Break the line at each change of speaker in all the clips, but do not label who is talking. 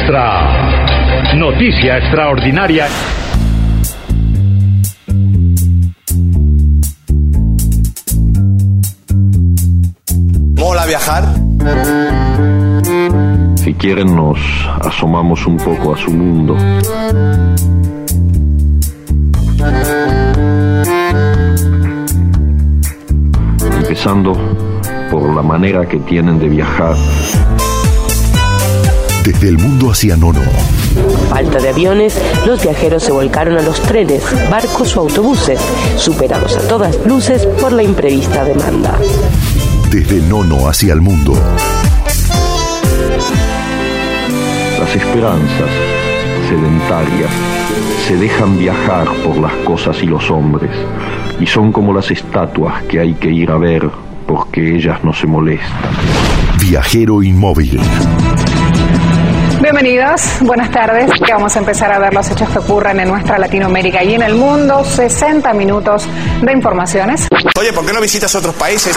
Extra. Noticia extraordinaria.
¿Mola viajar?
Si quieren nos asomamos un poco a su mundo. Empezando por la manera que tienen de viajar.
Desde el mundo hacia Nono.
Falta de aviones, los viajeros se volcaron a los trenes, barcos o autobuses, superados a todas luces por la imprevista demanda.
Desde Nono hacia el mundo.
Las esperanzas sedentarias se dejan viajar por las cosas y los hombres, y son como las estatuas que hay que ir a ver porque ellas no se molestan.
Viajero inmóvil.
Bienvenidos, buenas tardes. Vamos a empezar a ver los hechos que ocurren en nuestra Latinoamérica y en el mundo. 60 minutos de informaciones.
Oye, ¿por qué no visitas otros países?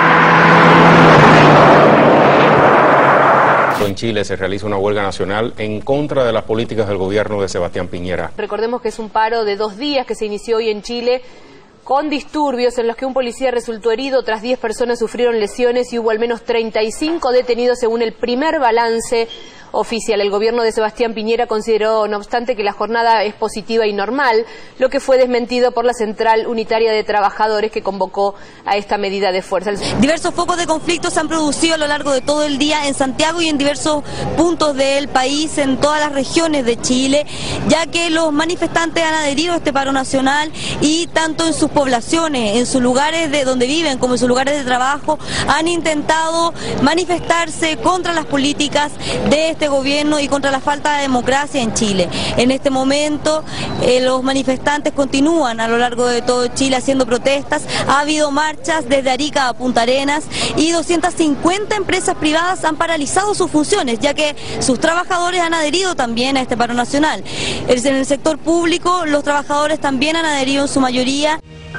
En Chile se realiza una huelga nacional en contra de las políticas del gobierno de Sebastián Piñera.
Recordemos que es un paro de 2 días que se inició hoy en Chile, con disturbios en los que un policía resultó herido, otras 10 personas sufrieron lesiones y hubo al menos 35 detenidos según el primer balance oficial. El gobierno de Sebastián Piñera consideró, no obstante, que la jornada es positiva y normal, lo que fue desmentido por la Central Unitaria de Trabajadores, que convocó a esta medida de fuerza.
Diversos focos de conflicto se han producido a lo largo de todo el día en Santiago y en diversos puntos del país, en todas las regiones de Chile, ya que los manifestantes han adherido a este paro nacional y tanto en sus poblaciones, en sus lugares de donde viven como en sus lugares de trabajo, han intentado manifestarse contra las políticas de este gobierno y contra la falta de democracia en Chile. En este momento los manifestantes continúan a lo largo de todo Chile haciendo protestas. Ha habido marchas desde Arica a Punta Arenas y 250 empresas privadas han paralizado sus funciones, ya que sus trabajadores han adherido también a este paro nacional. En el sector público los trabajadores también han adherido en su mayoría.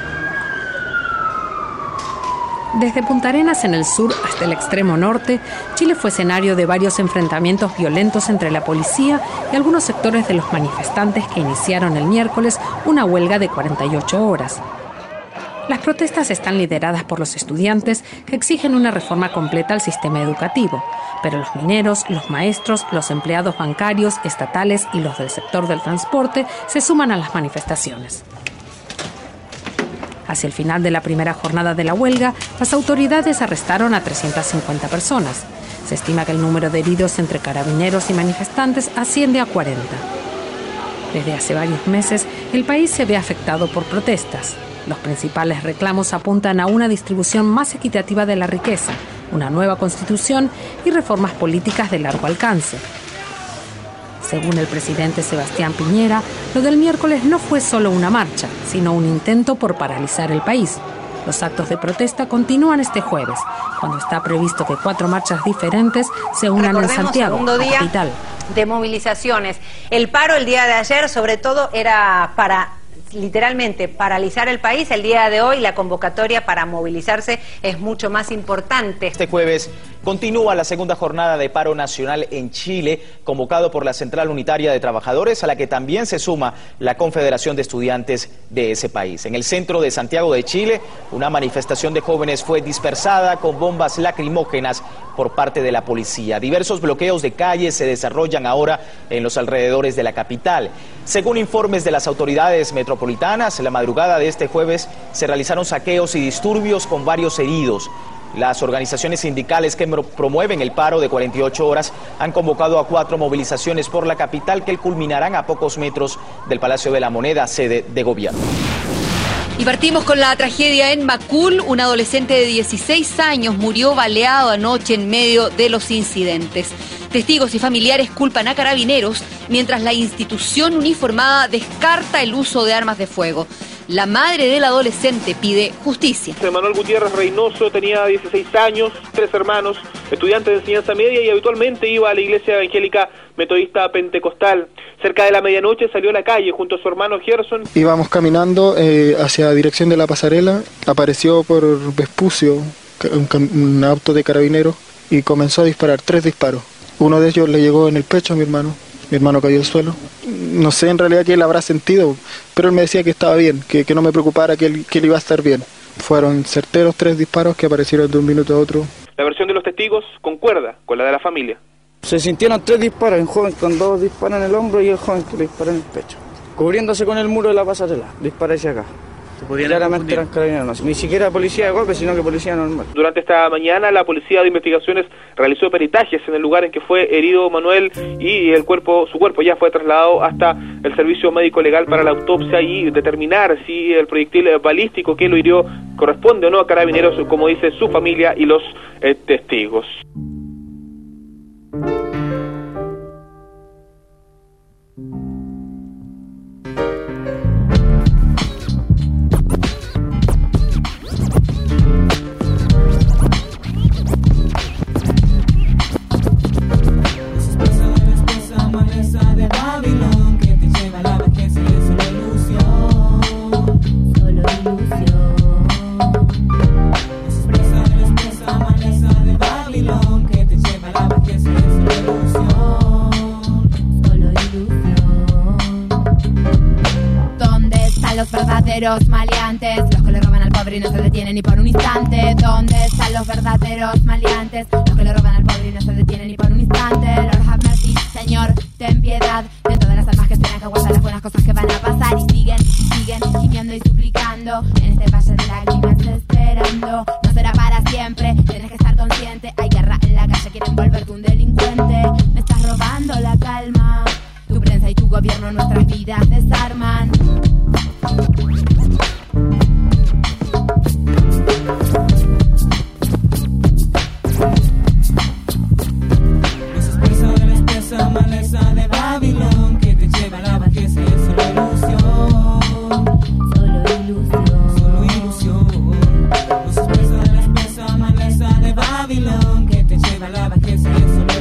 Desde Punta Arenas en el sur hasta el extremo norte, Chile fue escenario de varios enfrentamientos violentos entre la policía y algunos sectores de los manifestantes que iniciaron el miércoles una huelga de 48 horas. Las protestas están lideradas por los estudiantes que exigen una reforma completa al sistema educativo, pero los mineros, los maestros, los empleados bancarios, estatales y los del sector del transporte se suman a las manifestaciones. Hacia el final de la primera jornada de la huelga, las autoridades arrestaron a 350 personas. Se estima que el número de heridos entre carabineros y manifestantes asciende a 40. Desde hace varios meses, el país se ve afectado por protestas. Los principales reclamos apuntan a una distribución más equitativa de la riqueza, una nueva constitución y reformas políticas de largo alcance. Según el presidente Sebastián Piñera, lo del miércoles no fue solo una marcha, sino un intento por paralizar el país. Los actos de protesta continúan este jueves, cuando está previsto que 4 marchas diferentes se unan en Santiago, capital.
De movilizaciones. El paro el día de ayer, sobre todo, era para literalmente paralizar el país. El día de hoy la convocatoria para movilizarse es mucho más importante.
Este jueves continúa la segunda jornada de paro nacional en Chile, convocado por la Central Unitaria de Trabajadores, a la que también se suma la Confederación de Estudiantes de ese país. En el centro de Santiago de Chile, una manifestación de jóvenes fue dispersada con bombas lacrimógenas por parte de la policía. Diversos bloqueos de calles se desarrollan ahora en los alrededores de la capital. Según informes de las autoridades metropolitanas, la madrugada de este jueves se realizaron saqueos y disturbios con varios heridos. Las organizaciones sindicales que promueven el paro de 48 horas han convocado a 4 movilizaciones por la capital que culminarán a pocos metros del Palacio de la Moneda, sede de gobierno.
Y partimos con la tragedia en Macul. Un adolescente de 16 años murió baleado anoche en medio de los incidentes. Testigos y familiares culpan a Carabineros, mientras la institución uniformada descarta el uso de armas de fuego. La madre del adolescente pide justicia.
Manuel Gutiérrez Reynoso tenía 16 años, 3 hermanos, estudiante de enseñanza media y habitualmente iba a la iglesia evangélica metodista pentecostal. Cerca de la medianoche salió a la calle junto a su hermano Gerson.
Íbamos caminando hacia la dirección de la pasarela, apareció por Vespucio un auto de Carabineros y comenzó a disparar 3 disparos. Uno de ellos le llegó en el pecho a mi hermano cayó al suelo. No sé en realidad qué él habrá sentido, pero él me decía que estaba bien, que no me preocupara, que él iba a estar bien. Fueron certeros 3 disparos que aparecieron de un minuto a otro.
La versión de los testigos concuerda con la de la familia.
Se sintieron 3 disparos, un joven con 2 disparos en el hombro y el joven que le disparó en el pecho. Cubriéndose con el muro de la pasarela, dispara hacia acá. Claramente eran carabineros, ni siquiera policía de golpe, sino que policía normal.
Durante esta mañana la Policía de Investigaciones realizó peritajes en el lugar en que fue herido Manuel y su cuerpo ya fue trasladado hasta el servicio médico legal para la autopsia y determinar si el proyectil balístico que lo hirió corresponde o no a carabineros, como dice su familia y los testigos.
Los maleantes, los que le roban al pobre y no se detienen ni por un instante. ¿Dónde están los verdaderos maleantes? Los que le roban al pobre y no se detienen ni por un instante. Lord have mercy, Señor, ten piedad de todas las almas que esperan que aguantan las buenas cosas que van a pasar y siguen gimiendo y suplicando en este valle de lágrimas esperando. No será para siempre, tienes que estar consciente. Hay guerra en la calle, quieren volverte un delincuente. Me estás robando la calma. Tu prensa y tu gobierno nuestras vidas desarman.
Maleza de Babilón que te lleva a la bajeza y es solo ilusión. Los expresos de la espesa maleza de Babilón que te lleva a la bajeza y es solo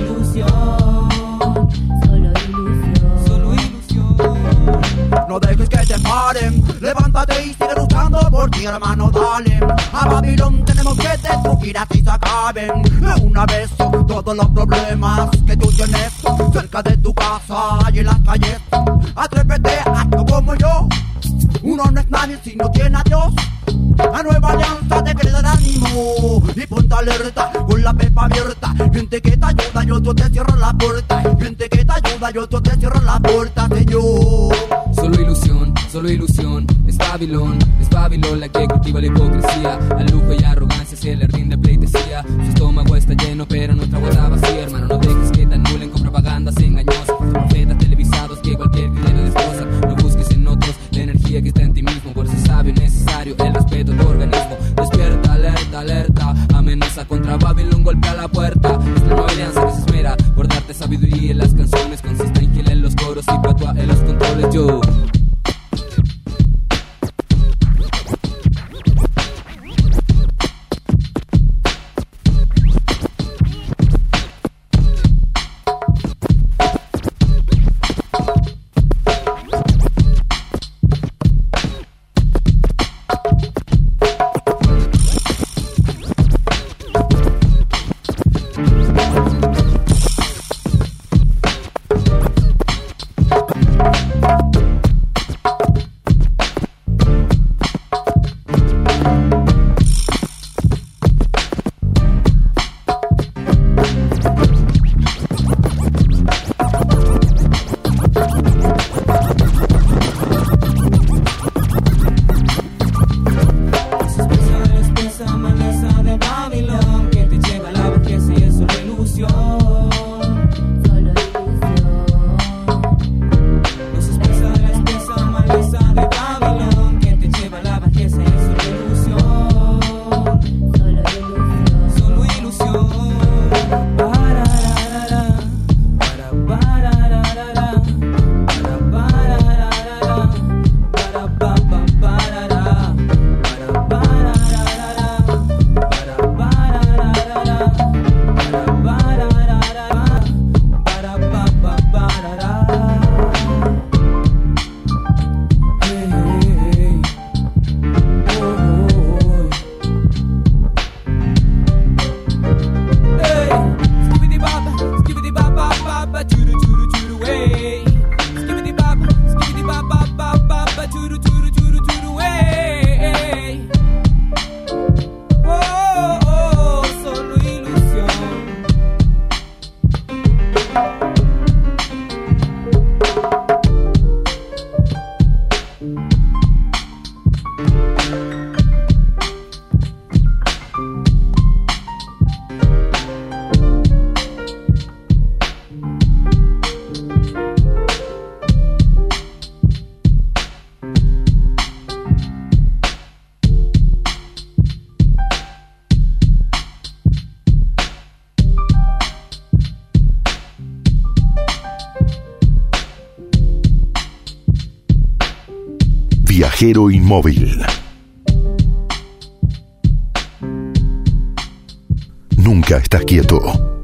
ilusión.
No dejes que te paren, levántate y sigue luchando por ti, hermano, dale. A Babilón tenemos que destruir a que se acaben de una vez todos los problemas que tú tienes cerca de tu casa y en las calles. Atrévete a actuar como yo. Uno no es nadie si no tiene a Dios. La nueva alianza te quiere dar ánimo y ponte alerta con la pepa abierta. Gente que te ayuda y otro te cierra la puerta. Gente que te ayuda y otro te cierra la puerta, Señor.
Solo ilusión, es Babilón la que cultiva la hipocresía. Al lujo y arrogancia se le rinde pleitesía. Su estómago está lleno pero nuestra guarda vacía. Hermano, no dejes que te anulen con propagandas engañosas. Profetas televisados que cualquier dinero destrozan. No busques en otros la energía que está en ti mismo. Por eso es sabio y necesario el respeto a tu organismo. Despierta, alerta, amenaza contra Babilón, golpea la puerta. Es la nueva alianza que se espera por darte sabiduría en las canciones. Consiste en Gil en los coros y Patua en los controles. Yo
Viajero inmóvil. Nunca estás quieto.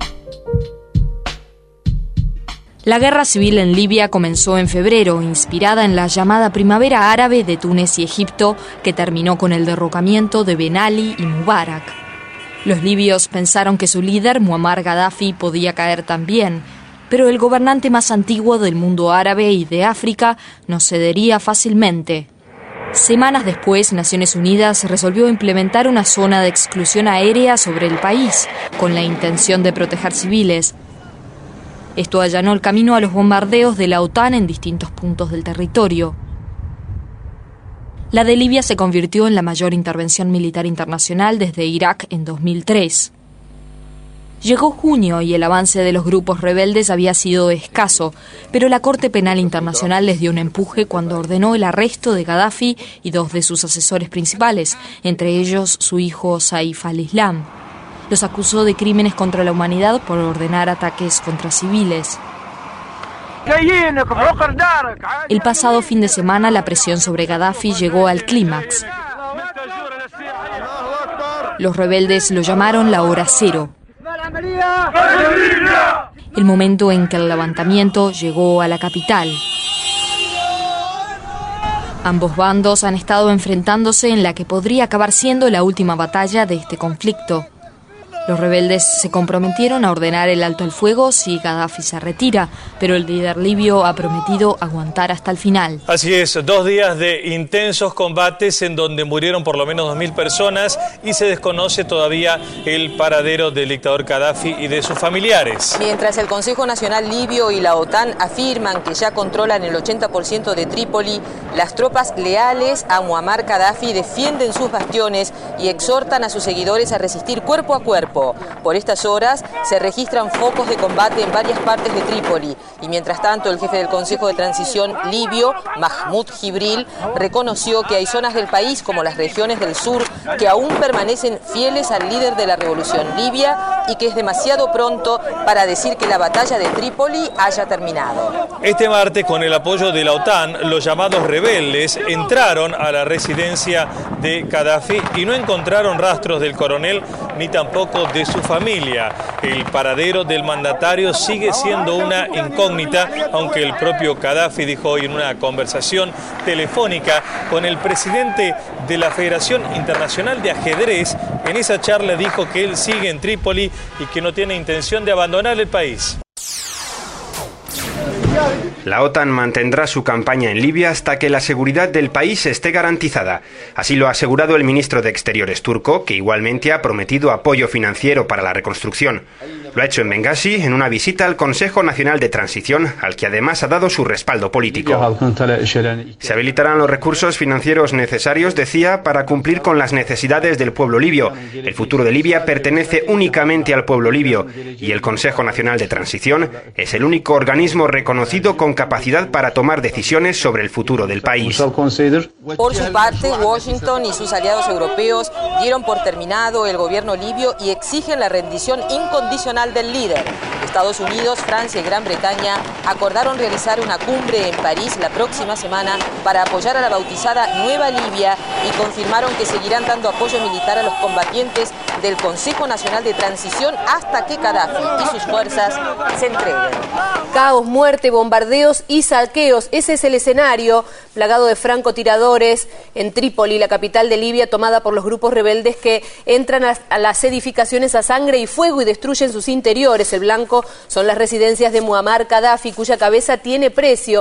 La guerra civil en Libia comenzó en febrero, inspirada en la llamada Primavera Árabe de Túnez y Egipto, que terminó con el derrocamiento de Ben Ali y Mubarak. Los libios pensaron que su líder, Muammar Gaddafi, podía caer también, pero el gobernante más antiguo del mundo árabe y de África no cedería fácilmente. Semanas después, Naciones Unidas resolvió implementar una zona de exclusión aérea sobre el país, con la intención de proteger civiles. Esto allanó el camino a los bombardeos de la OTAN en distintos puntos del territorio. La de Libia se convirtió en la mayor intervención militar internacional desde Irak en 2003. Llegó junio y el avance de los grupos rebeldes había sido escaso, pero la Corte Penal Internacional les dio un empuje cuando ordenó el arresto de Gaddafi y 2 de sus asesores principales, entre ellos su hijo Saif al-Islam. Los acusó de crímenes contra la humanidad por ordenar ataques contra civiles. El pasado fin de semana, la presión sobre Gaddafi llegó al clímax. Los rebeldes lo llamaron la hora cero. El momento en que el levantamiento llegó a la capital. Ambos bandos han estado enfrentándose en la que podría acabar siendo la última batalla de este conflicto. Los rebeldes se comprometieron a ordenar el alto el fuego si Gaddafi se retira, pero el líder libio ha prometido aguantar hasta el final.
Así es, 2 días de intensos combates en donde murieron por lo menos 2.000 personas y se desconoce todavía el paradero del dictador Gaddafi y de sus familiares.
Mientras el Consejo Nacional Libio y la OTAN afirman que ya controlan el 80% de Trípoli, las tropas leales a Muammar Gaddafi defienden sus bastiones y exhortan a sus seguidores a resistir cuerpo a cuerpo. Por estas horas se registran focos de combate en varias partes de Trípoli y mientras tanto el jefe del Consejo de Transición libio, Mahmoud Jibril, reconoció que hay zonas del país como las regiones del sur que aún permanecen fieles al líder de la revolución libia y que es demasiado pronto para decir que la batalla de Trípoli haya terminado.
Este martes, con el apoyo de la OTAN, los llamados rebeldes entraron a la residencia de Gaddafi y no encontraron rastros del coronel ni tampoco de su familia. El paradero del mandatario sigue siendo una incógnita, aunque el propio Gaddafi dijo hoy en una conversación telefónica con el presidente de la Federación Internacional de Ajedrez, en esa charla dijo que él sigue en Trípoli y que no tiene intención de abandonar el país.
La OTAN mantendrá su campaña en Libia hasta que la seguridad del país esté garantizada. Así lo ha asegurado el ministro de Exteriores turco, que igualmente ha prometido apoyo financiero para la reconstrucción. Lo ha hecho en Bengasi en una visita al Consejo Nacional de Transición, al que además ha dado su respaldo político. Se habilitarán los recursos financieros necesarios, decía, para cumplir con las necesidades del pueblo libio. El futuro de Libia pertenece únicamente al pueblo libio y el Consejo Nacional de Transición es el único organismo reconocido con capacidad para tomar decisiones sobre el futuro del país.
Por su parte, Washington y sus aliados europeos dieron por terminado el gobierno libio y exigen la rendición incondicional del líder. Estados Unidos, Francia y Gran Bretaña acordaron realizar una cumbre en París la próxima semana para apoyar a la bautizada Nueva Libia y confirmaron que seguirán dando apoyo militar a los combatientes del Consejo Nacional de Transición hasta que Gaddafi y sus fuerzas se entreguen. Caos, muerte, bombardeos y saqueos. Ese es el escenario plagado de francotiradores en Trípoli, la capital de Libia, tomada por los grupos rebeldes que entran a las edificaciones a sangre y fuego y destruyen sus interiores. El blanco son las residencias de Muammar Gaddafi, cuya cabeza tiene precio,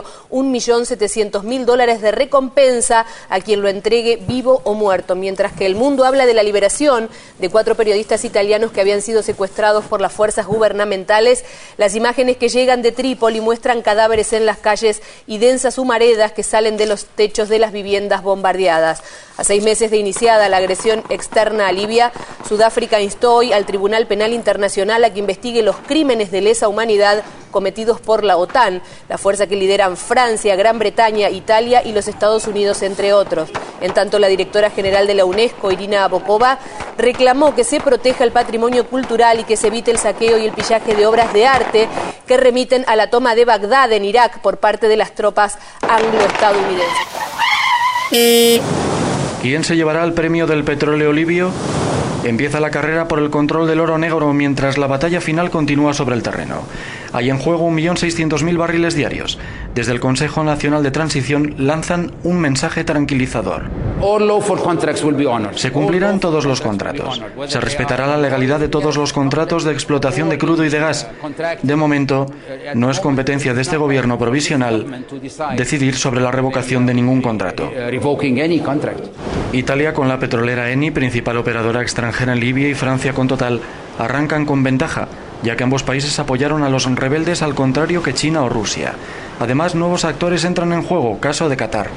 $1.700.000 de recompensa a quien lo entregue vivo o muerto, mientras que el mundo habla de la liberación de 4 periodistas italianos que habían sido secuestrados por las fuerzas gubernamentales. Las imágenes que llegan de Trípoli muestran cadáveres en las calles y densas humaredas que salen de los techos de las viviendas bombardeadas. A 6 meses de iniciada la agresión externa a Libia, Sudáfrica instó hoy al Tribunal Penal Internacional a que investigue los crímenes de lesa humanidad cometidos por la OTAN, la fuerza que lideran Francia, Gran Bretaña, Italia y los Estados Unidos, entre otros. En tanto, la directora general de la UNESCO, Irina Bokova, reclamó que se proteja el patrimonio cultural y que se evite el saqueo y el pillaje de obras de arte que remiten a la toma de Bagdad en Irak por parte de las tropas anglo-estadounidenses.
¿Quién se llevará el premio del petróleo libio? Empieza la carrera por el control del oro negro mientras la batalla final continúa sobre el terreno. Hay en juego 1.600.000 barriles diarios. Desde el Consejo Nacional de Transición lanzan un mensaje tranquilizador. Se cumplirán todos los contratos. Se respetará la legalidad de todos los contratos de explotación de crudo y de gas. De momento, no es competencia de este gobierno provisional decidir sobre la revocación de ningún contrato. Italia, con la petrolera Eni, principal operadora extranjera en Libia, y Francia con Total, arrancan con ventaja, ya que ambos países apoyaron a los rebeldes al contrario que China o Rusia. Además, nuevos actores entran en juego, caso de Qatar.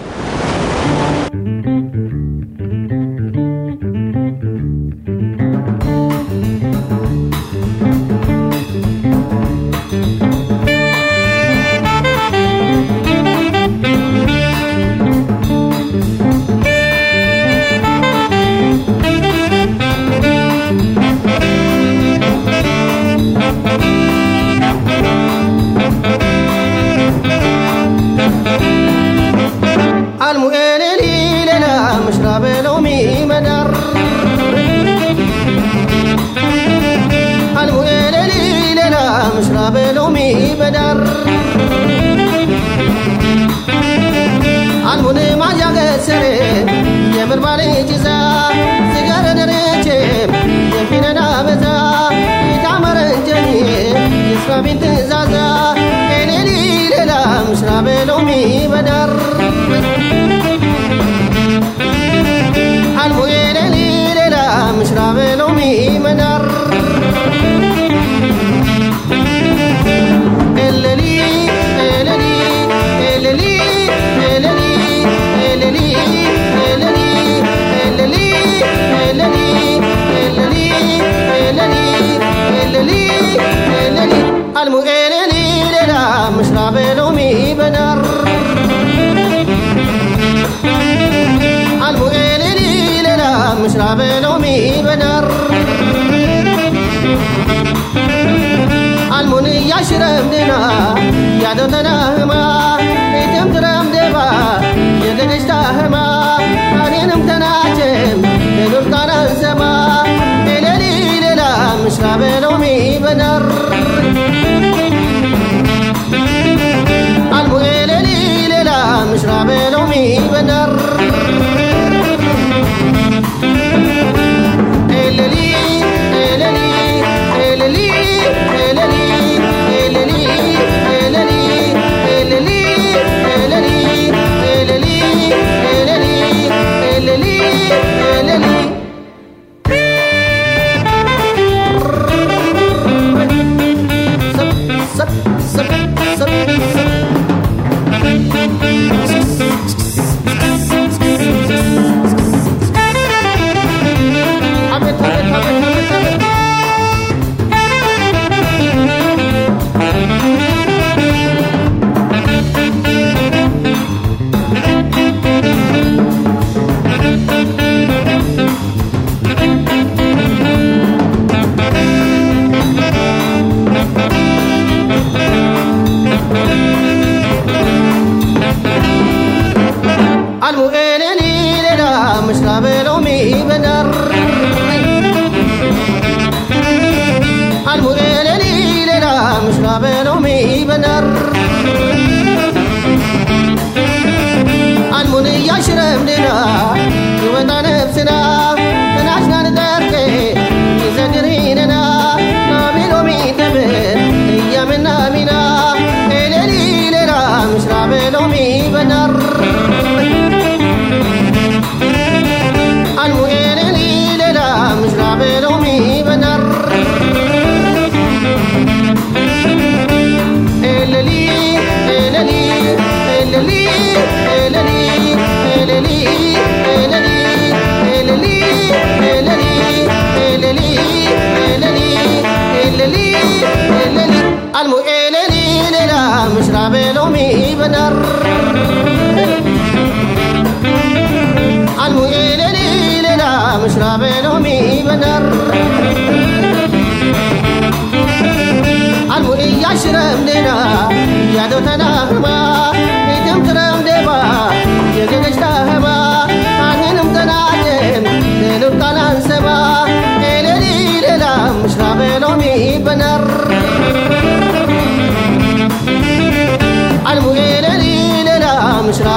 Ya do tanah ma, item teram deba, ya gesta hama.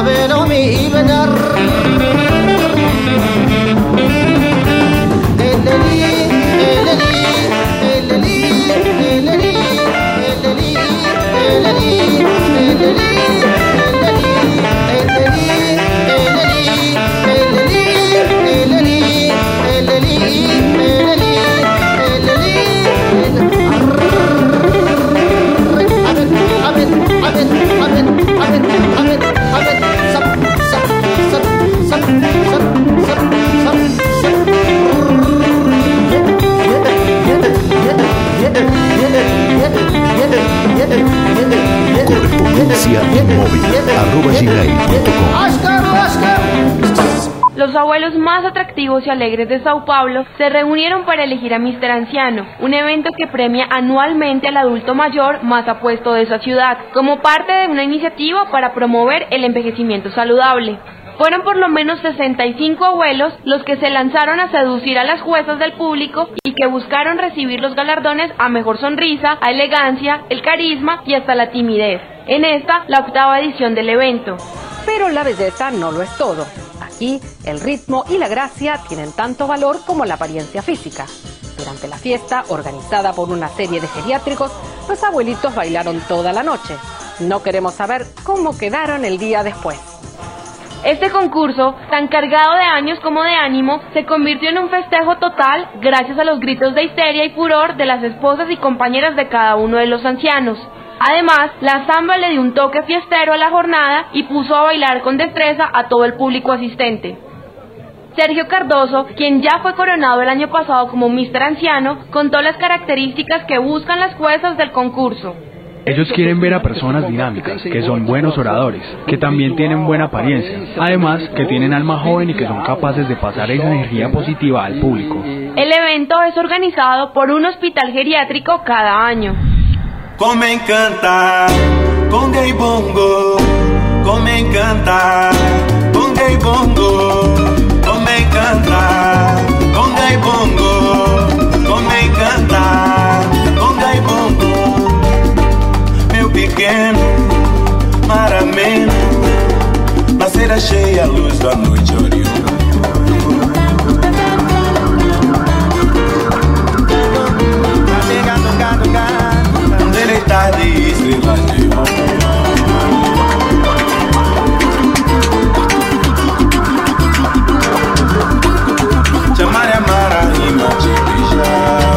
sabelo mi benar.
Los abuelos más atractivos y alegres de Sao Paulo se reunieron para elegir a Mr. Anciano, un evento que premia anualmente al adulto mayor más apuesto de esa ciudad, como parte de una iniciativa para promover el envejecimiento saludable. Fueron por lo menos 65 abuelos los que se lanzaron a seducir a las juezas del público y que buscaron recibir los galardones a mejor sonrisa, a elegancia, el carisma y hasta la timidez. En esta, la 8ª edición del evento.
Pero la belleza no lo es todo. Aquí, el ritmo y la gracia tienen tanto valor como la apariencia física. Durante la fiesta, organizada por una serie de geriátricos, los abuelitos bailaron toda la noche. No queremos saber cómo quedaron el día después.
Este concurso, tan cargado de años como de ánimo, se convirtió en un festejo total gracias a los gritos de histeria y furor de las esposas y compañeras de cada uno de los ancianos. Además, la samba le dio un toque fiestero a la jornada y puso a bailar con destreza a todo el público asistente. Sergio Cardoso, quien ya fue coronado el año pasado como Mr. Anciano, contó las características que buscan las juezas del concurso.
Ellos quieren ver a personas dinámicas, que son buenos oradores, que también tienen buena apariencia, además que tienen alma joven y que son capaces de pasar esa energía positiva al público.
El evento es organizado por un hospital geriátrico cada año.
Como me encanta, conga y bongo, como me encanta, conga y bongo, como me encanta, conga y bongo, como me encanta, conga y bongo. Pequeno, mar ameno, na cera cheia, a luz da noite oriunda. Deleitar de estrelas de chamar a mar a rima de beijar.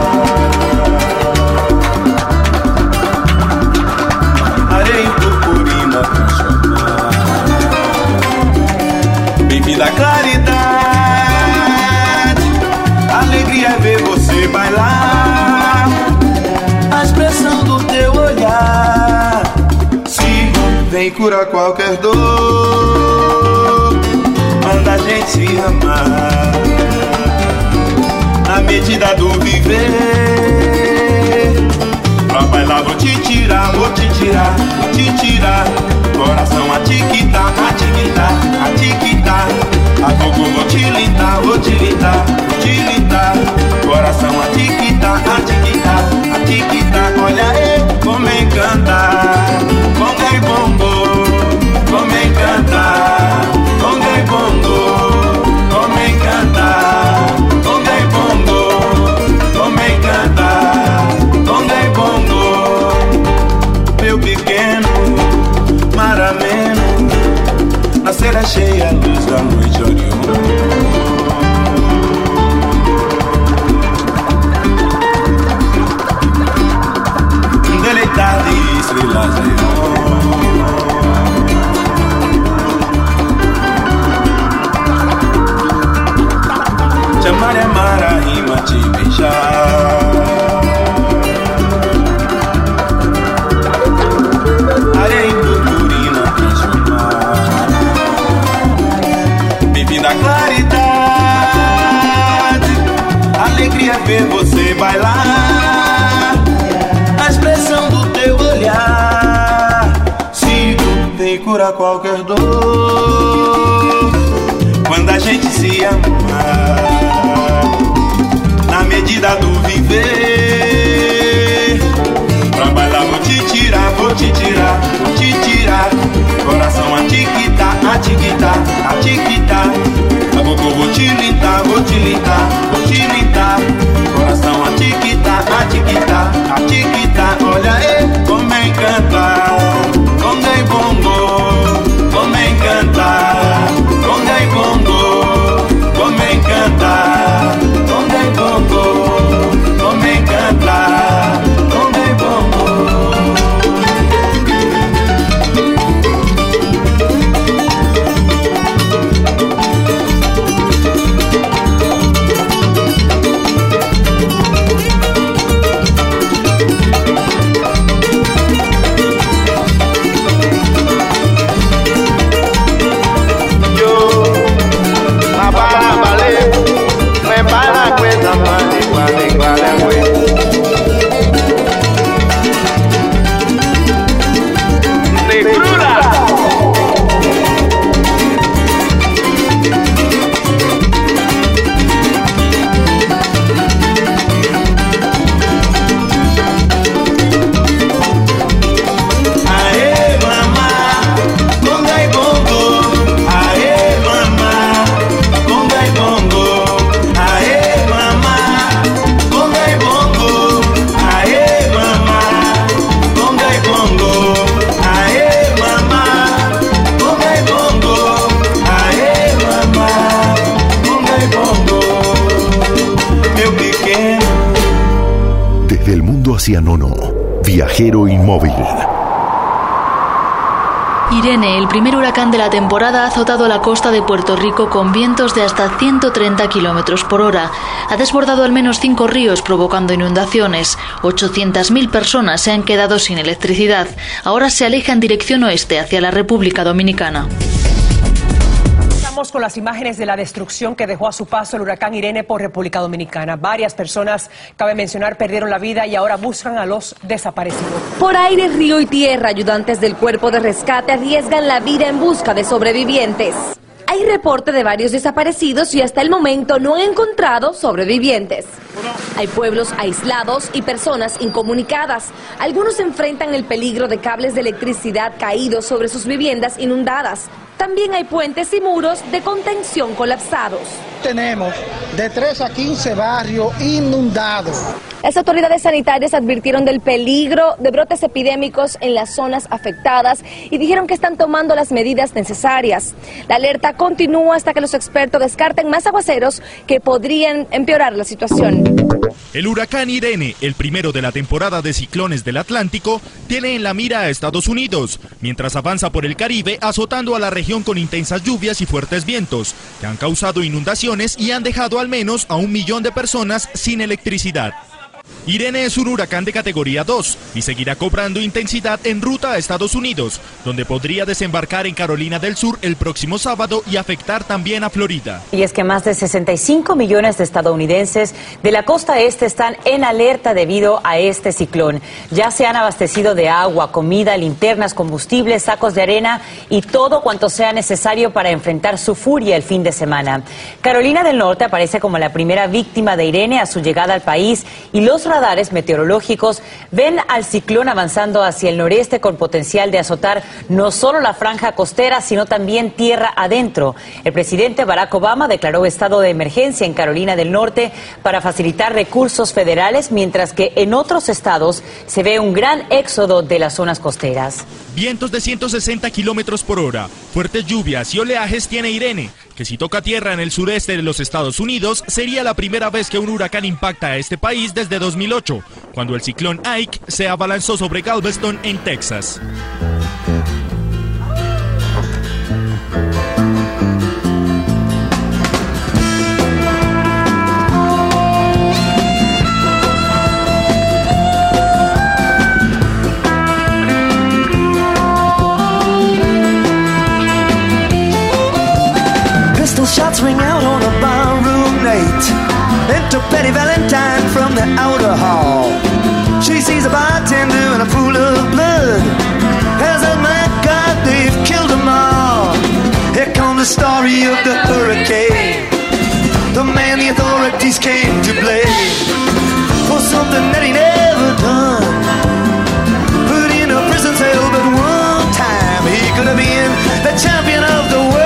Da claridade, alegria é ver você bailar, a expressão do teu olhar, se vem curar qualquer dor, manda a gente se amar, na medida do viver, pra bailar vou te tirar, vou te tirar, vou te tirar, coração a tiquitar, a tiquitar, a tiquitar. A gogo vou te litar, vou te litar, vou te litar. Coração a tiquitar, a tiquitar, a tiquitar. Olha aí, como me encanta, conga e bongo, como me encanta, conga e bongo, como me encanta, conga e bongo, como me encanta, conga e bongo. Meu pequeno, mar ameno, na cera cheia, a luz da noite oriunda. Deleitar de estrelas de chamar e amar a rima de beijar. Areia em purpurina transformar. Da claridade, alegria é ver você bailar, a expressão do teu olhar, se vem curar qualquer dor, quando a gente se amar, na medida do viver, pra bailar vou te tirar, vou te tirar, vou te tirar, coração a tiquitar. chiquita, a chiquita. A gogo vou tilintar, vou tilintar, vou tilintar. Coração a chiquita, a chiquita, a chiquita. Olha aí como encanta, conga e bongo, como encanta, conga e bongo, como encanta, conga e bongo, como encanta, conga e bongo.
Hacia Nono, viajero inmóvil.
Irene, el primer huracán de la temporada, ha azotado la costa de Puerto Rico con vientos de hasta 130 kilómetros por hora. Ha desbordado al menos 5 ríos, provocando inundaciones. 800.000 personas se han quedado sin electricidad. Ahora se aleja en dirección oeste, hacia la República Dominicana.
Con las imágenes de la destrucción que dejó a su paso el huracán Irene por República Dominicana. Varias personas, cabe mencionar, perdieron la vida y ahora buscan a los desaparecidos.
Por aire, río y tierra, ayudantes del cuerpo de rescate arriesgan la vida en busca de sobrevivientes. Hay reporte de varios desaparecidos y hasta el momento no han encontrado sobrevivientes. Hay pueblos aislados y personas incomunicadas. Algunos enfrentan el peligro de cables de electricidad caídos sobre sus viviendas inundadas. También hay puentes y muros de contención colapsados.
Tenemos de 3 a 15 barrios inundados.
Las autoridades sanitarias advirtieron del peligro de brotes epidémicos en las zonas afectadas y dijeron que están tomando las medidas necesarias. La alerta continúa hasta que los expertos descarten más aguaceros que podrían empeorar la situación.
El huracán Irene, el primero de la temporada de ciclones del Atlántico, tiene en la mira a Estados Unidos, mientras avanza por el Caribe azotando a la región con intensas lluvias y fuertes vientos, que han causado inundaciones y han dejado al menos a 1 millón de personas sin electricidad. Irene es un huracán de categoría 2 y seguirá cobrando intensidad en ruta a Estados Unidos, donde podría desembarcar en Carolina del Sur el próximo sábado y afectar también a Florida.
Y es que más de 65 millones de estadounidenses de la costa este están en alerta debido a este ciclón. Ya se han abastecido de agua, comida, linternas, combustibles, sacos de arena y todo cuanto sea necesario para enfrentar su furia el fin de semana. Carolina del Norte aparece como la primera víctima de Irene a su llegada al país y los radares meteorológicos ven al ciclón avanzando hacia el noreste con potencial de azotar no solo la franja costera, sino también tierra adentro. El presidente Barack Obama declaró estado de emergencia en Carolina del Norte para facilitar recursos federales, mientras que en otros estados se ve un gran éxodo de las zonas costeras.
Vientos de 160 kilómetros por hora, fuertes lluvias y oleajes tiene Irene, que si toca tierra en el sureste de los Estados Unidos, sería la primera vez que un huracán impacta a este país desde 2008, cuando el ciclón Ike se abalanzó sobre Galveston, en Texas.
Shots ring out on a barroom night. Enter Betty Valentine from the outer hall. She sees a bartender and a pool of blood. Has said, my God, they've killed them all. Here comes the story of the hurricane. The man the authorities came to blame for something that he never done. Put in a prison cell, but one time he could have been the champion of the world.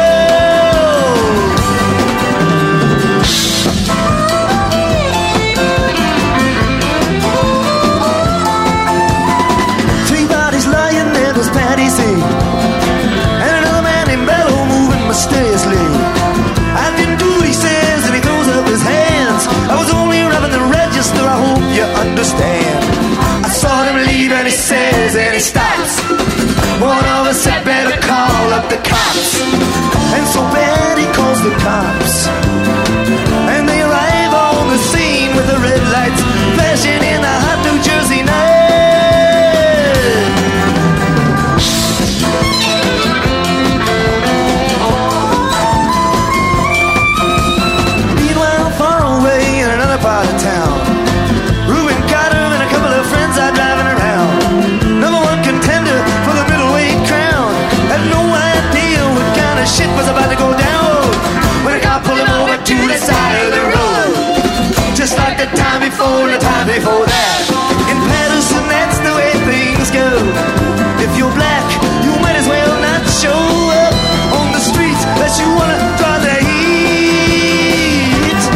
One of us said better call up the cops. And so Betty calls the cops. And they arrive on the scene with the red lights flashing in the hot New Jersey night. Meanwhile, far away in another part of town, Reuben Carter and a couple of friends are driving around. Number one contender for the middleweight crown. Had no idea what kind of shit was about to go down when a car pulled him over to the side of the road. Just like the time before and the time before that. In Patterson, that's the way things go. If you're black, you might as well not show up on the streets unless you wanna draw the heat.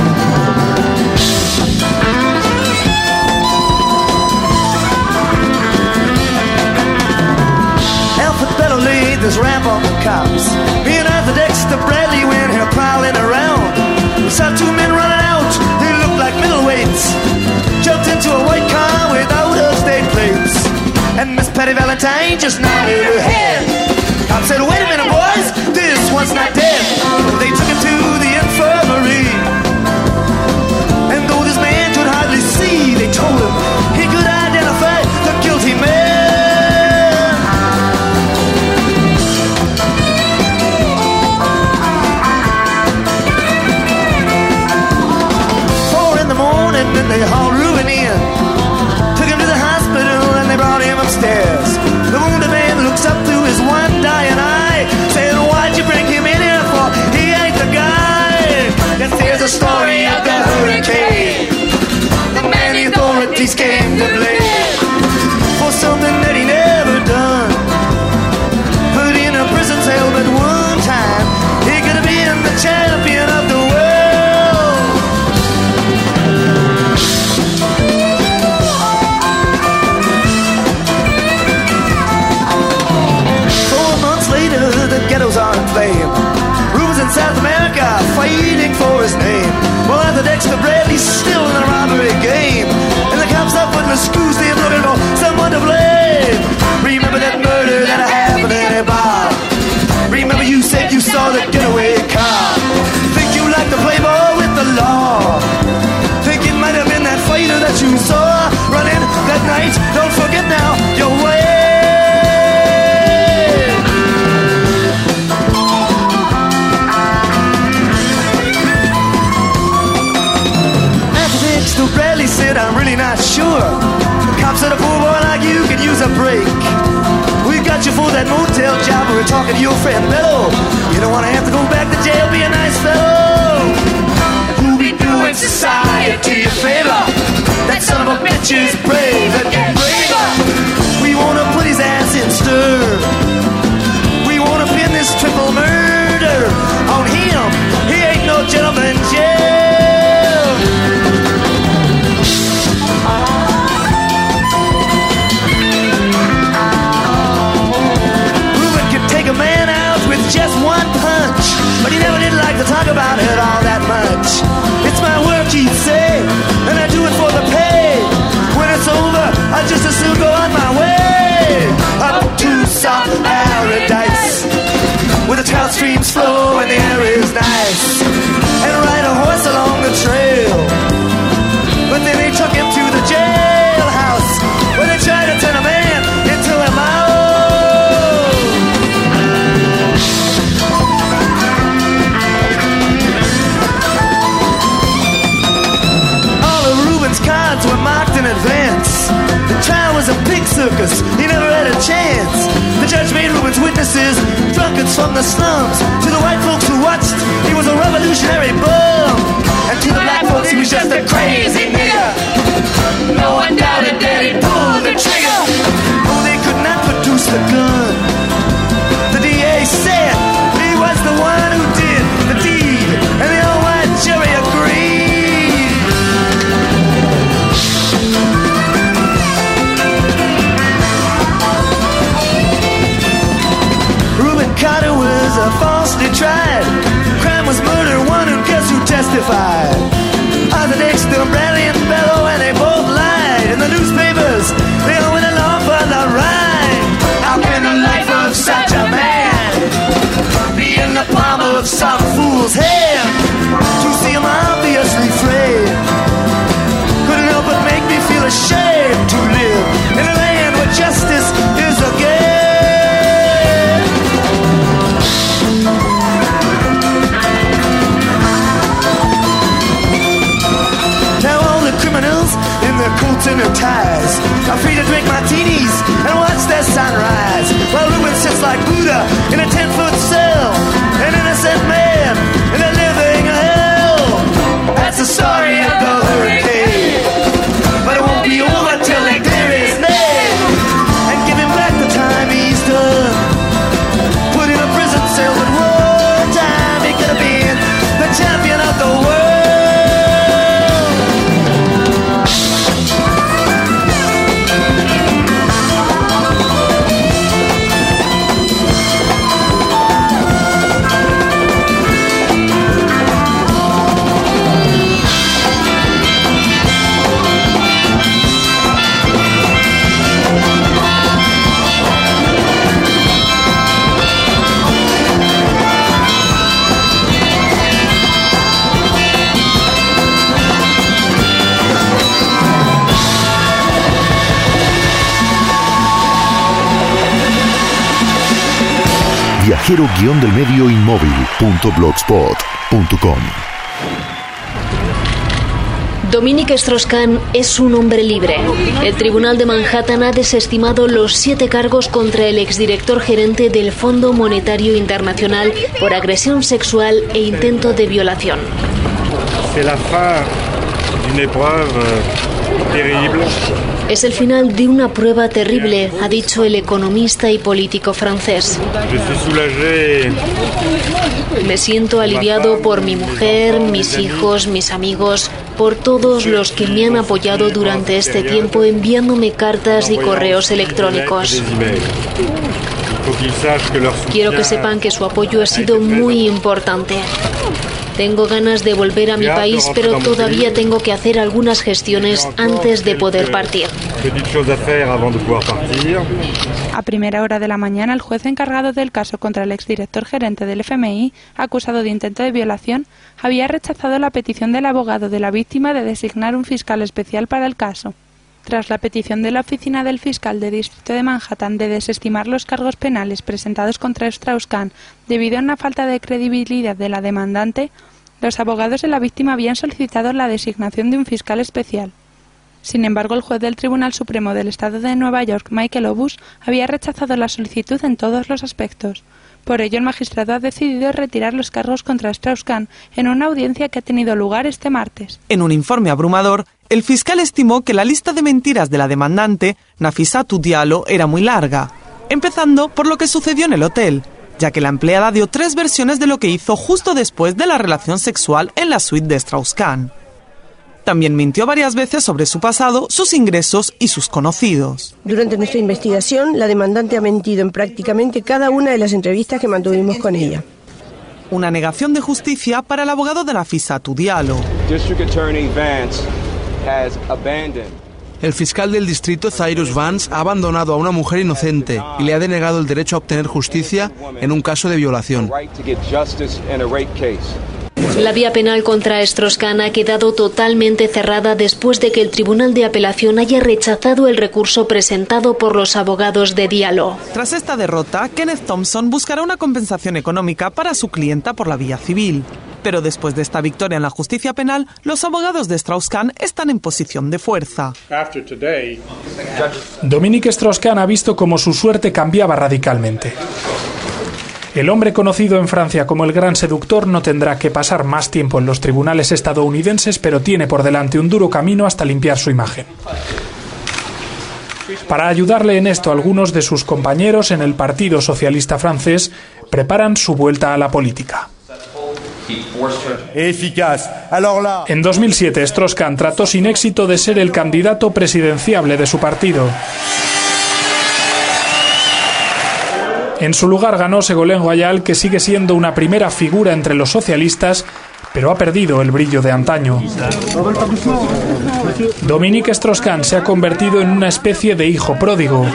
Alfred Bellow laid this rap on the cops. Me and Arthur Dexter Bradley went here prowling around. We saw two men running out, they looked like middleweights. Jumped into a white car without her state plates. And Miss Patty Valentine just nodded her head. Cop said, wait a minute boys, this one's not dead. They took him to the infirmary. And though this man could hardly see, they told him he could identify the guilty man. 4 in the morning and they hauled Reuben in. Took him to the hospital and they brought him upstairs. The wounded man looks up through his one dying eye, saying, why'd you bring him in here for? He ain't the guy. Yes, here's a story of the hurricane. The man the authorities came to blame for something that he never done. Put in a prison cell but one time he could have been the champion of the world. 4 months later, the ghettos are in flame. Reuben's in South America, fighting for his name. Well, Arthur Dexter Bradley's still in the robbery game. And the cops are putting the screws to him, looking for someone to blame. Remember that murder that happened in a bar? Remember you said you saw the getaway car? Think you like to play ball with the law? Think it might have been that fighter that you saw running that night? Don't forget now your way. Still Bradley said, I'm really not sure. The cops said a poor boy like you could use a break. We got you for that motel job. We're talking to your friend Bello. You don't want to have to go back to jail. Be a nice fellow. Who be doing society a favor? That son of a bitch is brave and get braver. We want to put his ass in stir. We want to pin this triple murder on him. He ain't no gentleman jail. Reuben could take a man out with just one punch, but he never did like to talk about it all that much. It's my work, he'd say, and I do it for the pay. When it's over, I just as soon go on my way up to South Paradise, where the trout streams flow and the air is nice, and ride a horse along the trail. But then they took him to the jailhouse, where they tried to turn a man into a mouse. All of Reuben's cards were marked in advance. The trial was a pig circus, he never had a chance. The judge made Reuben's witnesses drunkards from the slums. To the white folks who watched, he was a revolutionary bum. And to the black folks, he was just a crazy nigger. No one doubted that he pulled the trigger. Oh, they could not produce the gun. The DA said he was the one who did the deed, and the old white jury agreed. Reuben Carter was falsely tried. Crime was murder, one who guess who testified. Arthur Dexter, Bradley and Bellow, and they both lied. In the newspapers, they all went along for the ride. How can a life sunrise, while ruin sits like Buddha in a 10-foot cell, an innocent man in a living hell. That's the story of the hurricane, but it won't be over till they clear his name and give him back the time he's done. Put in a prison cell, but one time he could have been the champion of the world.
Viajero-del-medio inmóvil.blogspot.com.
Dominique Strauss-Kahn es un hombre libre. El Tribunal de Manhattan ha desestimado los 7 cargos contra el exdirector gerente del Fondo Monetario Internacional por agresión sexual e intento de violación.
C'est la fin d'une épreuve terrible.
Es el final de una prueba terrible, ha dicho el economista y político francés. Me siento aliviado por mi mujer, mis hijos, mis amigos, por todos los que me han apoyado durante este tiempo enviándome cartas y correos electrónicos. Quiero que sepan que su apoyo ha sido muy importante. Tengo ganas de volver a mi país, pero todavía tengo que hacer algunas gestiones antes de poder partir.
A primera hora de la mañana, el juez encargado del caso contra el exdirector gerente del FMI, acusado de intento de violación, había rechazado la petición del abogado de la víctima de designar un fiscal especial para el caso. Tras la petición de la oficina del fiscal de distrito de Manhattan de desestimar los cargos penales presentados contra Strauss-Kahn debido a una falta de credibilidad de la demandante, los abogados de la víctima habían solicitado la designación de un fiscal especial. Sin embargo, el juez del Tribunal Supremo del Estado de Nueva York, Michael Obus, había rechazado la solicitud en todos los aspectos. Por ello, el magistrado ha decidido retirar los cargos contra Strauss-Kahn en una audiencia que ha tenido lugar este martes.
En un informe abrumador, el fiscal estimó que la lista de mentiras de la demandante, Nafissatou Diallo, era muy larga, empezando por lo que sucedió en el hotel, ya que la empleada dio 3 versiones de lo que hizo justo después de la relación sexual en la suite de Strauss-Kahn. También mintió varias veces sobre su pasado, sus ingresos y sus conocidos.
Durante nuestra investigación, la demandante ha mentido en prácticamente cada una de las entrevistas que mantuvimos con ella.
Una negación de justicia para el abogado de Nafissatou Diallo.
El fiscal del distrito, Cyrus Vance, ha abandonado a una mujer inocente y le ha denegado el derecho a obtener justicia en un caso de violación.
La vía penal contra Strauss-Kahn ha quedado totalmente cerrada después de que el Tribunal de Apelación haya rechazado el recurso presentado por los abogados de Diallo.
Tras esta derrota, Kenneth Thompson buscará una compensación económica para su clienta por la vía civil. Pero después de esta victoria en la justicia penal, los abogados de Strauss-Kahn están en posición de fuerza.
Dominique Strauss-Kahn ha visto cómo su suerte cambiaba radicalmente. El hombre conocido en Francia como el gran seductor no tendrá que pasar más tiempo en los tribunales estadounidenses, pero tiene por delante un duro camino hasta limpiar su imagen. Para ayudarle en esto, algunos de sus compañeros en el Partido Socialista francés preparan su vuelta a la política. En 2007, Strauss-Kahn trató sin éxito de ser el candidato presidenciable de su partido. En su lugar ganó Ségolène Royal, que sigue siendo una primera figura entre los socialistas, pero ha perdido el brillo de antaño. Dominique Strauss-Kahn se ha convertido en una especie de hijo pródigo.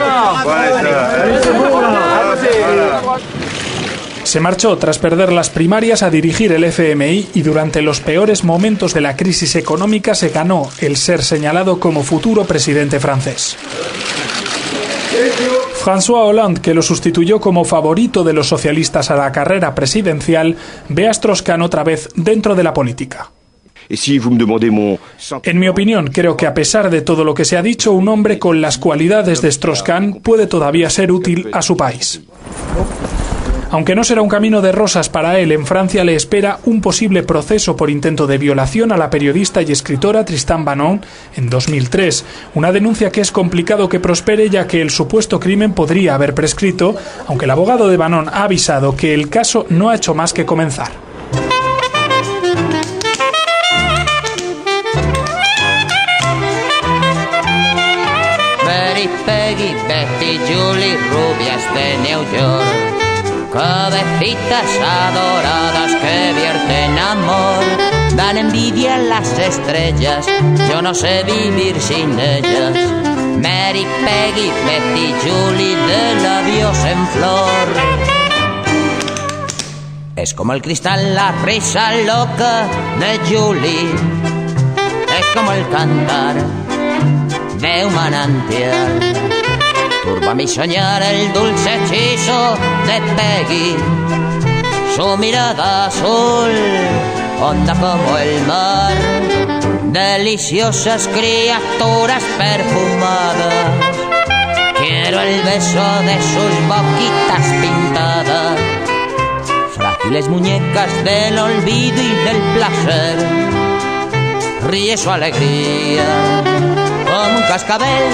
Se marchó tras perder las primarias a dirigir el FMI y durante los peores momentos de la crisis económica se ganó el ser señalado como futuro presidente francés. François Hollande, que lo sustituyó como favorito de los socialistas a la carrera presidencial, ve a Strauss-Kahn otra vez dentro de la política. En mi opinión, creo que a pesar de todo lo que se ha dicho, un hombre con las cualidades de Strauss-Kahn puede todavía ser útil a su país. Aunque no será un camino de rosas para él, en Francia le espera un posible proceso por intento de violación a la periodista y escritora Tristan Banon en 2003. Una denuncia que es complicado que prospere, ya que el supuesto crimen podría haber prescrito, aunque el abogado de Banon ha avisado que el caso no ha hecho más que comenzar.
Mary, Peggy, Betty, Julie, rubias de New York, cabecitas adoradas que vierten amor, dan envidia a las estrellas, yo no sé vivir sin ellas. Mary, Peggy, Betty, Julie, de labios en flor. Es como el cristal, la risa loca de Julie, es como el cantar de un manantial. Turba mi soñar el dulce hechizo de Peggy, su mirada azul, honda como el mar, deliciosas criaturas perfumadas. Quiero el beso de sus boquitas pintadas, frágiles muñecas del olvido y del placer. Ríe su alegría como un cascabel,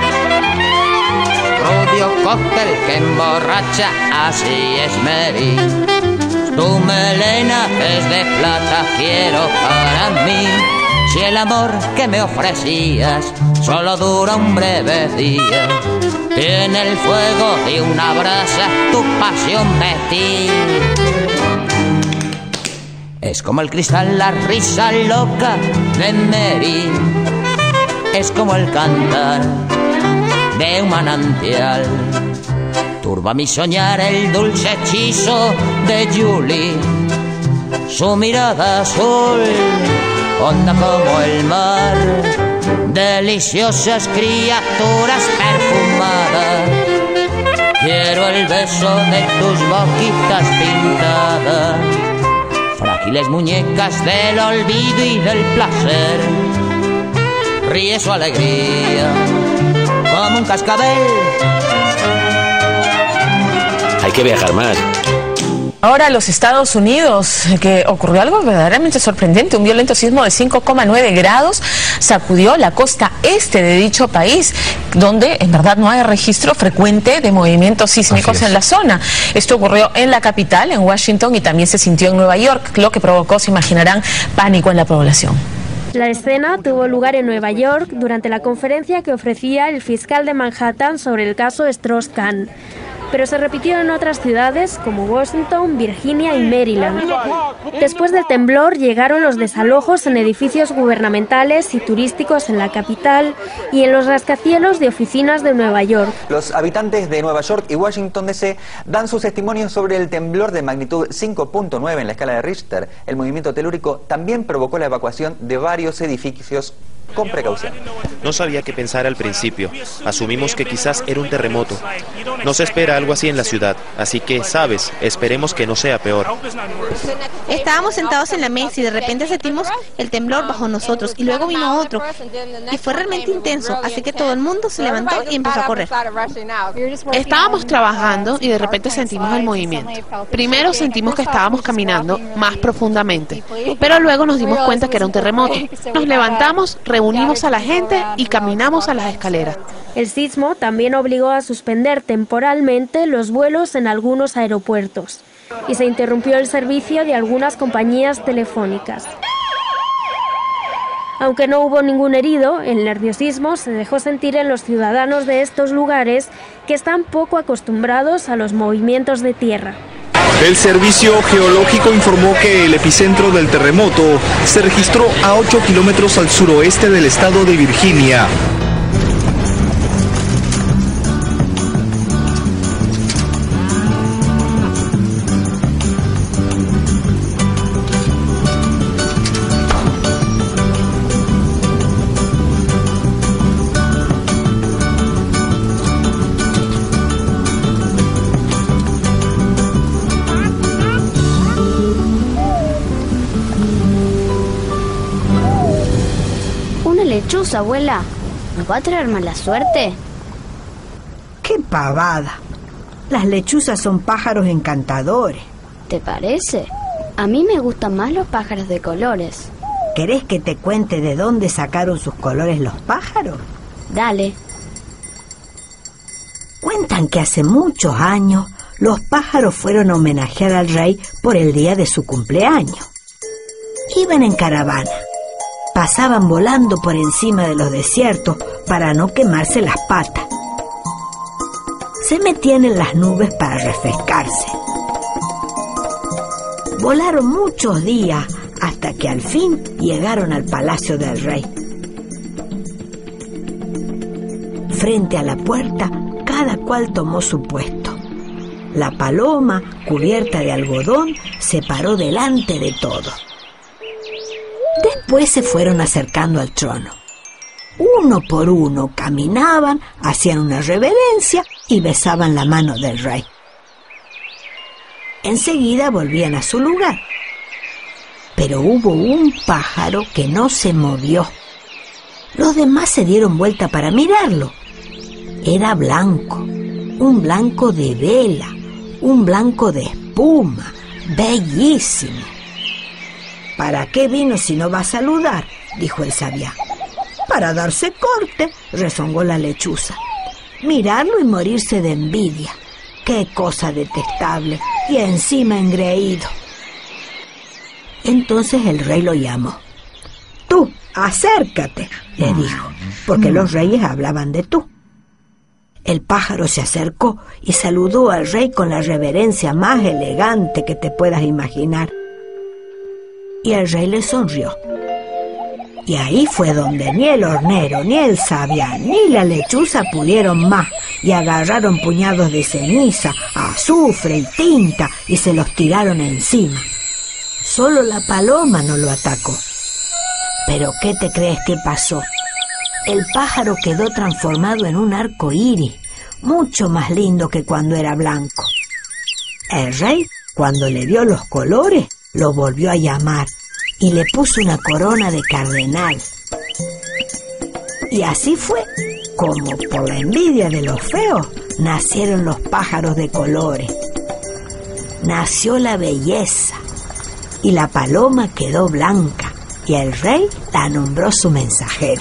rubio cóctel que emborracha, así es Mary. Tu melena es de plata, quiero para mí. Si el amor que me ofrecías solo dura un breve día, tiene el fuego de una brasa tu pasión, Betty. Es como el cristal, la risa loca de Mary, es como el cantar de un manantial. Turba mi soñar el dulce hechizo de Julie, su mirada azul, honda como el mar, deliciosas criaturas perfumadas. Quiero el beso de tus boquitas pintadas, frágiles muñecas del olvido y del placer. Ríe su alegría como un cascabel.
Hay que viajar más.
Ahora a los Estados Unidos, que ocurrió algo verdaderamente sorprendente. Un violento sismo de 5,9 grados sacudió la costa este de dicho país, donde en verdad no hay registro frecuente de movimientos sísmicos en la zona. Esto ocurrió en la capital, en Washington, y también se sintió en Nueva York, lo que provocó, se imaginarán, pánico en la población.
La escena tuvo lugar en Nueva York durante la conferencia que ofrecía el fiscal de Manhattan sobre el caso Strauss-Kahn, pero se repitió en otras ciudades como Washington, Virginia y Maryland. Después del temblor llegaron los desalojos en edificios gubernamentales y turísticos en la capital y en los rascacielos de oficinas de Nueva York.
Los habitantes de Nueva York y Washington DC dan sus testimonios sobre el temblor de magnitud 5.9 en la escala de Richter. El movimiento telúrico también provocó la evacuación de varios edificios con precaución.
No sabía qué pensar al principio. Asumimos que quizás era un terremoto. No se espera algo así en la ciudad, así que, sabes, esperemos que no sea peor.
Estábamos sentados en la mesa y de repente sentimos el temblor bajo nosotros y luego vino otro y fue realmente intenso, así que todo el mundo se levantó y empezó a correr.
Estábamos trabajando y de repente sentimos el movimiento. Primero sentimos que estábamos caminando más profundamente, pero luego nos dimos cuenta que era un terremoto. Nos levantamos, reunimos a la gente y caminamos a las escaleras.
El sismo también obligó a suspender temporalmente los vuelos en algunos aeropuertos y se interrumpió el servicio de algunas compañías telefónicas. Aunque no hubo ningún herido, el nerviosismo se dejó sentir en los ciudadanos de estos lugares que están poco acostumbrados a los movimientos de tierra.
El Servicio Geológico informó que el epicentro del terremoto se registró a 8 kilómetros al suroeste del estado de Virginia.
lechuza, abuela, ¿nos va a traer mala suerte?
¡Qué pavada! Las lechuzas son pájaros encantadores.
¿Te parece? A mí me gustan más los pájaros de colores.
¿Querés que te cuente de dónde sacaron sus colores los pájaros?
Dale.
Cuentan que hace muchos años los pájaros fueron a homenajear al rey por el día de su cumpleaños. Iban en caravana. Pasaban volando por encima de los desiertos para no quemarse las patas. Se metían en las nubes para refrescarse. Volaron muchos días hasta que al fin llegaron al palacio del rey. Frente a la puerta, cada cual tomó su puesto. La paloma, cubierta de algodón, se paró delante de todos. Después se fueron acercando al trono. Uno por uno caminaban, hacían una reverencia y besaban la mano del rey. Enseguida volvían a su lugar. Pero hubo un pájaro que no se movió. Los demás se dieron vuelta para mirarlo. Era blanco, un blanco de vela, un blanco de espuma, bellísimo. ¿Para qué vino si no va a saludar?, dijo el sabiá. Para darse corte, rezongó la lechuza. Mirarlo y morirse de envidia. ¡Qué cosa detestable! Y encima engreído. Entonces el rey lo llamó. Tú, acércate, le dijo, porque los reyes hablaban de tú. El pájaro se acercó y saludó al rey con la reverencia más elegante que te puedas imaginar. Y el rey le sonrió. Y ahí fue donde ni el hornero, ni el sabiá, ni la lechuza pudieron más, y agarraron puñados de ceniza, azufre y tinta, y se los tiraron encima. Solo la paloma no lo atacó. ¿Pero qué te crees que pasó? El pájaro quedó transformado en un arco iris, mucho más lindo que cuando era blanco. El rey, cuando le dio los colores, lo volvió a llamar y le puso una corona de cardenal. Y así fue como, por la envidia de los feos, nacieron los pájaros de colores. Nació la belleza y la paloma quedó blanca y el rey la nombró su mensajera.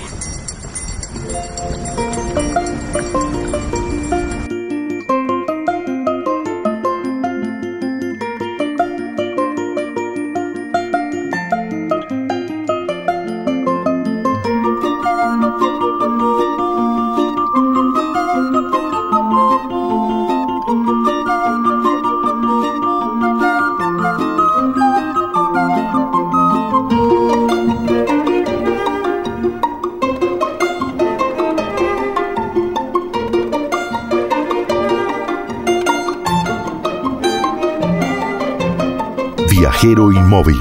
Viajero Inmóvil.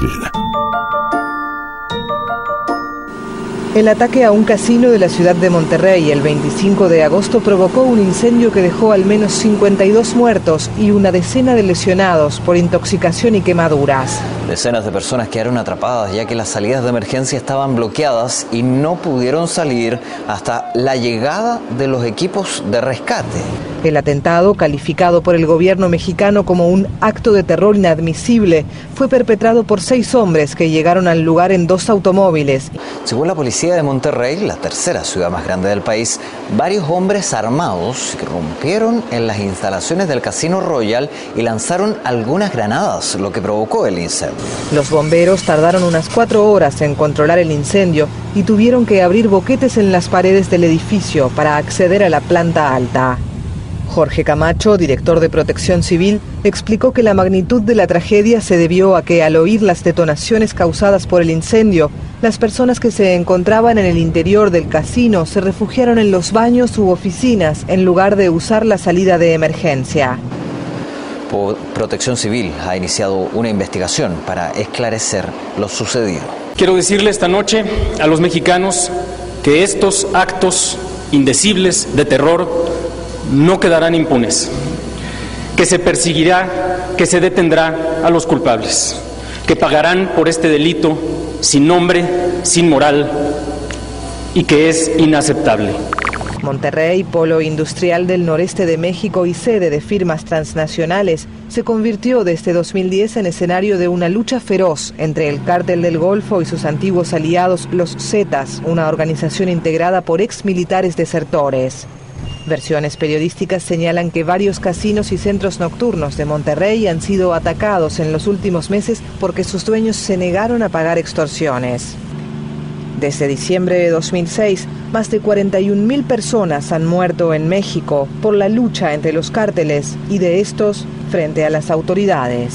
El ataque a un casino de la ciudad de Monterrey el 25 de agosto provocó un incendio que dejó al menos 52 muertos y una decena de lesionados por intoxicación y quemaduras.
Decenas de personas quedaron atrapadas ya que las salidas de emergencia estaban bloqueadas y no pudieron salir hasta la llegada de los equipos de rescate.
El atentado, calificado por el gobierno mexicano como un acto de terror inadmisible, fue perpetrado por 6 hombres que llegaron al lugar en 2 automóviles.
Según la policía de Monterrey, la tercera ciudad más grande del país, varios hombres armados irrumpieron en las instalaciones del Casino Royal y lanzaron algunas granadas, lo que provocó el incendio.
Los bomberos tardaron unas 4 horas en controlar el incendio y tuvieron que abrir boquetes en las paredes del edificio para acceder a la planta alta. Jorge Camacho, director de Protección Civil, explicó que la magnitud de la tragedia se debió a que, al oír las detonaciones causadas por el incendio, las personas que se encontraban en el interior del casino se refugiaron en los baños u oficinas en lugar de usar la salida de emergencia.
Protección Civil ha iniciado una investigación para esclarecer lo sucedido.
Quiero decirle esta noche a los mexicanos que estos actos indecibles de terror no quedarán impunes, que se perseguirá, que se detendrá a los culpables, que pagarán por este delito sin nombre, sin moral y que es inaceptable.
Monterrey, polo industrial del noreste de México y sede de firmas transnacionales, se convirtió desde 2010 en escenario de una lucha feroz entre el Cártel del Golfo y sus antiguos aliados, los Zetas, una organización integrada por exmilitares desertores. Versiones periodísticas señalan que varios casinos y centros nocturnos de Monterrey han sido atacados en los últimos meses porque sus dueños se negaron a pagar extorsiones. Desde diciembre de 2006, más de 41.000 personas han muerto en México por la lucha entre los cárteles y de estos frente a las autoridades.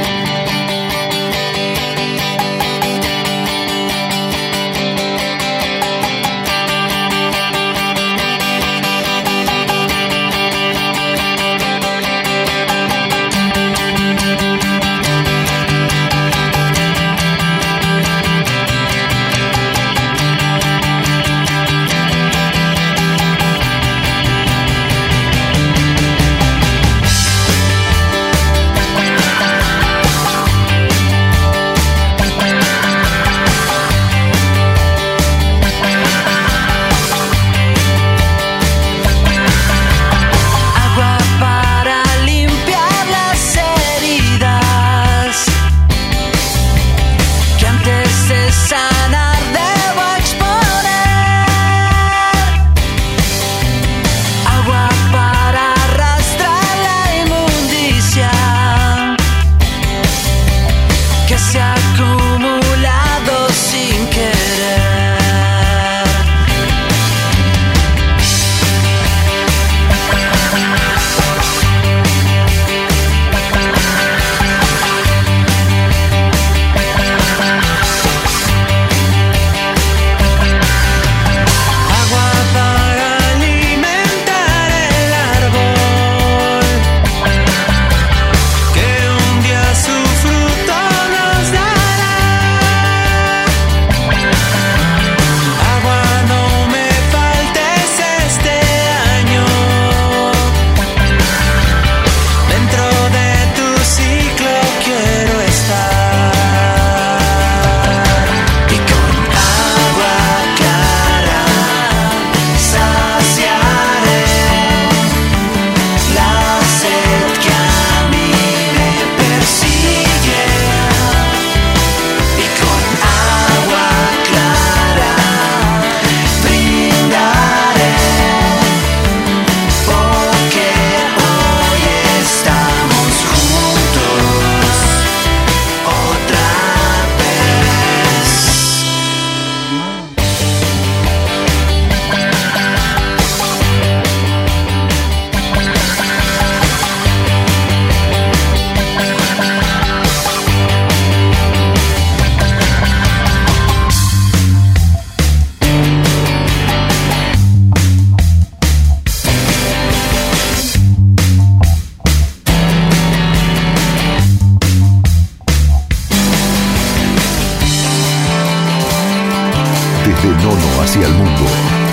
Desde Nono hacia el mundo.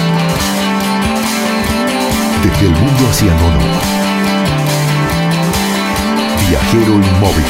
Desde el mundo hacia Nono. Viajero inmóvil.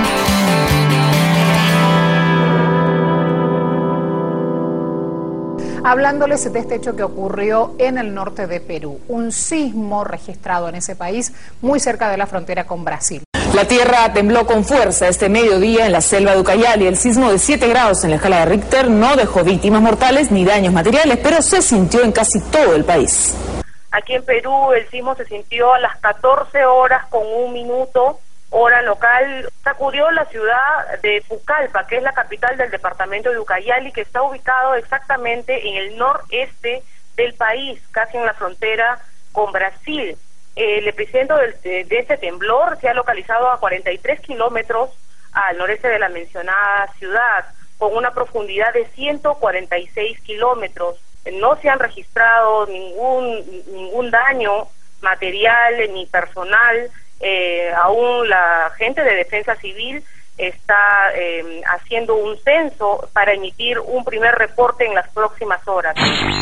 Hablándoles de este hecho que ocurrió en el norte de Perú, un sismo registrado en ese país muy cerca de la frontera con Brasil.
La tierra tembló con fuerza este mediodía en la selva de Ucayali. El sismo de 7 grados en la escala de Richter no dejó víctimas mortales ni daños materiales, pero se sintió en casi todo el país.
Aquí en Perú el sismo se sintió a las 14 horas con 1 minuto, hora local. Sacudió la ciudad de Pucallpa, que es la capital del departamento de Ucayali, que está ubicado exactamente en el noreste del país, casi en la frontera con Brasil. El epicentro de este temblor se ha localizado a 43 kilómetros al noreste de la mencionada ciudad, con una profundidad de 146 kilómetros. No se han registrado ningún daño material ni personal. Aún la gente de Defensa Civil está haciendo un censo para emitir un primer reporte en las próximas horas.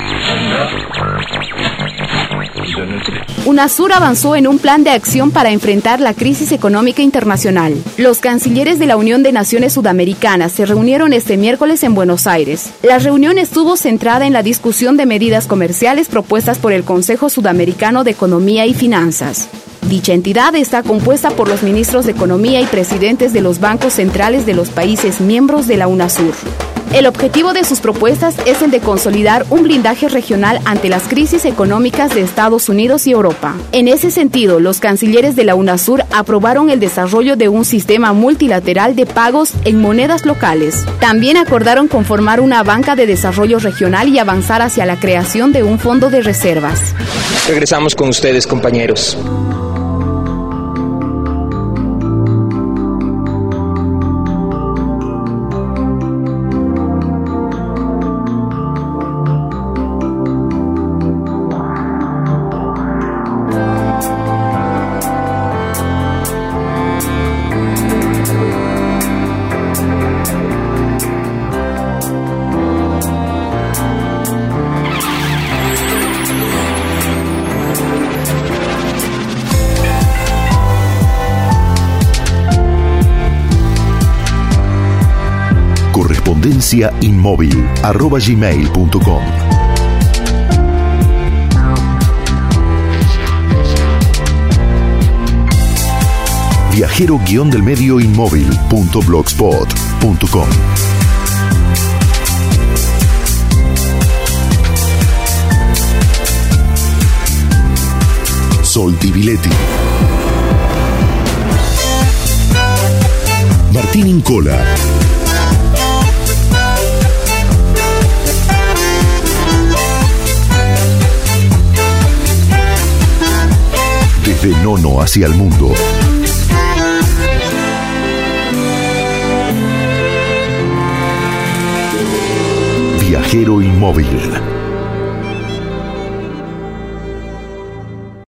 UNASUR avanzó en un plan de acción para enfrentar la crisis económica internacional. Los cancilleres de la Unión de Naciones Sudamericanas se reunieron este miércoles en Buenos Aires. La reunión estuvo centrada en la discusión de medidas comerciales propuestas por el Consejo Sudamericano de Economía y Finanzas. Dicha entidad está compuesta por los ministros de Economía y presidentes de los bancos centrales de los países miembros de la UNASUR. El objetivo de sus propuestas es el de consolidar un blindaje regional ante las crisis económicas de Estados Unidos y Europa. En ese sentido, los cancilleres de la UNASUR aprobaron el desarrollo de un sistema multilateral de pagos en monedas locales. También acordaron conformar una banca de desarrollo regional y avanzar hacia la creación de un fondo de reservas.
Regresamos con ustedes, compañeros.
Inmóvil@gmail.com. Viajero-del-medio inmóvil.blogspot.com. Soltiviletti. Martín Incola. Desde Nono hacia el mundo. Viajero Inmóvil.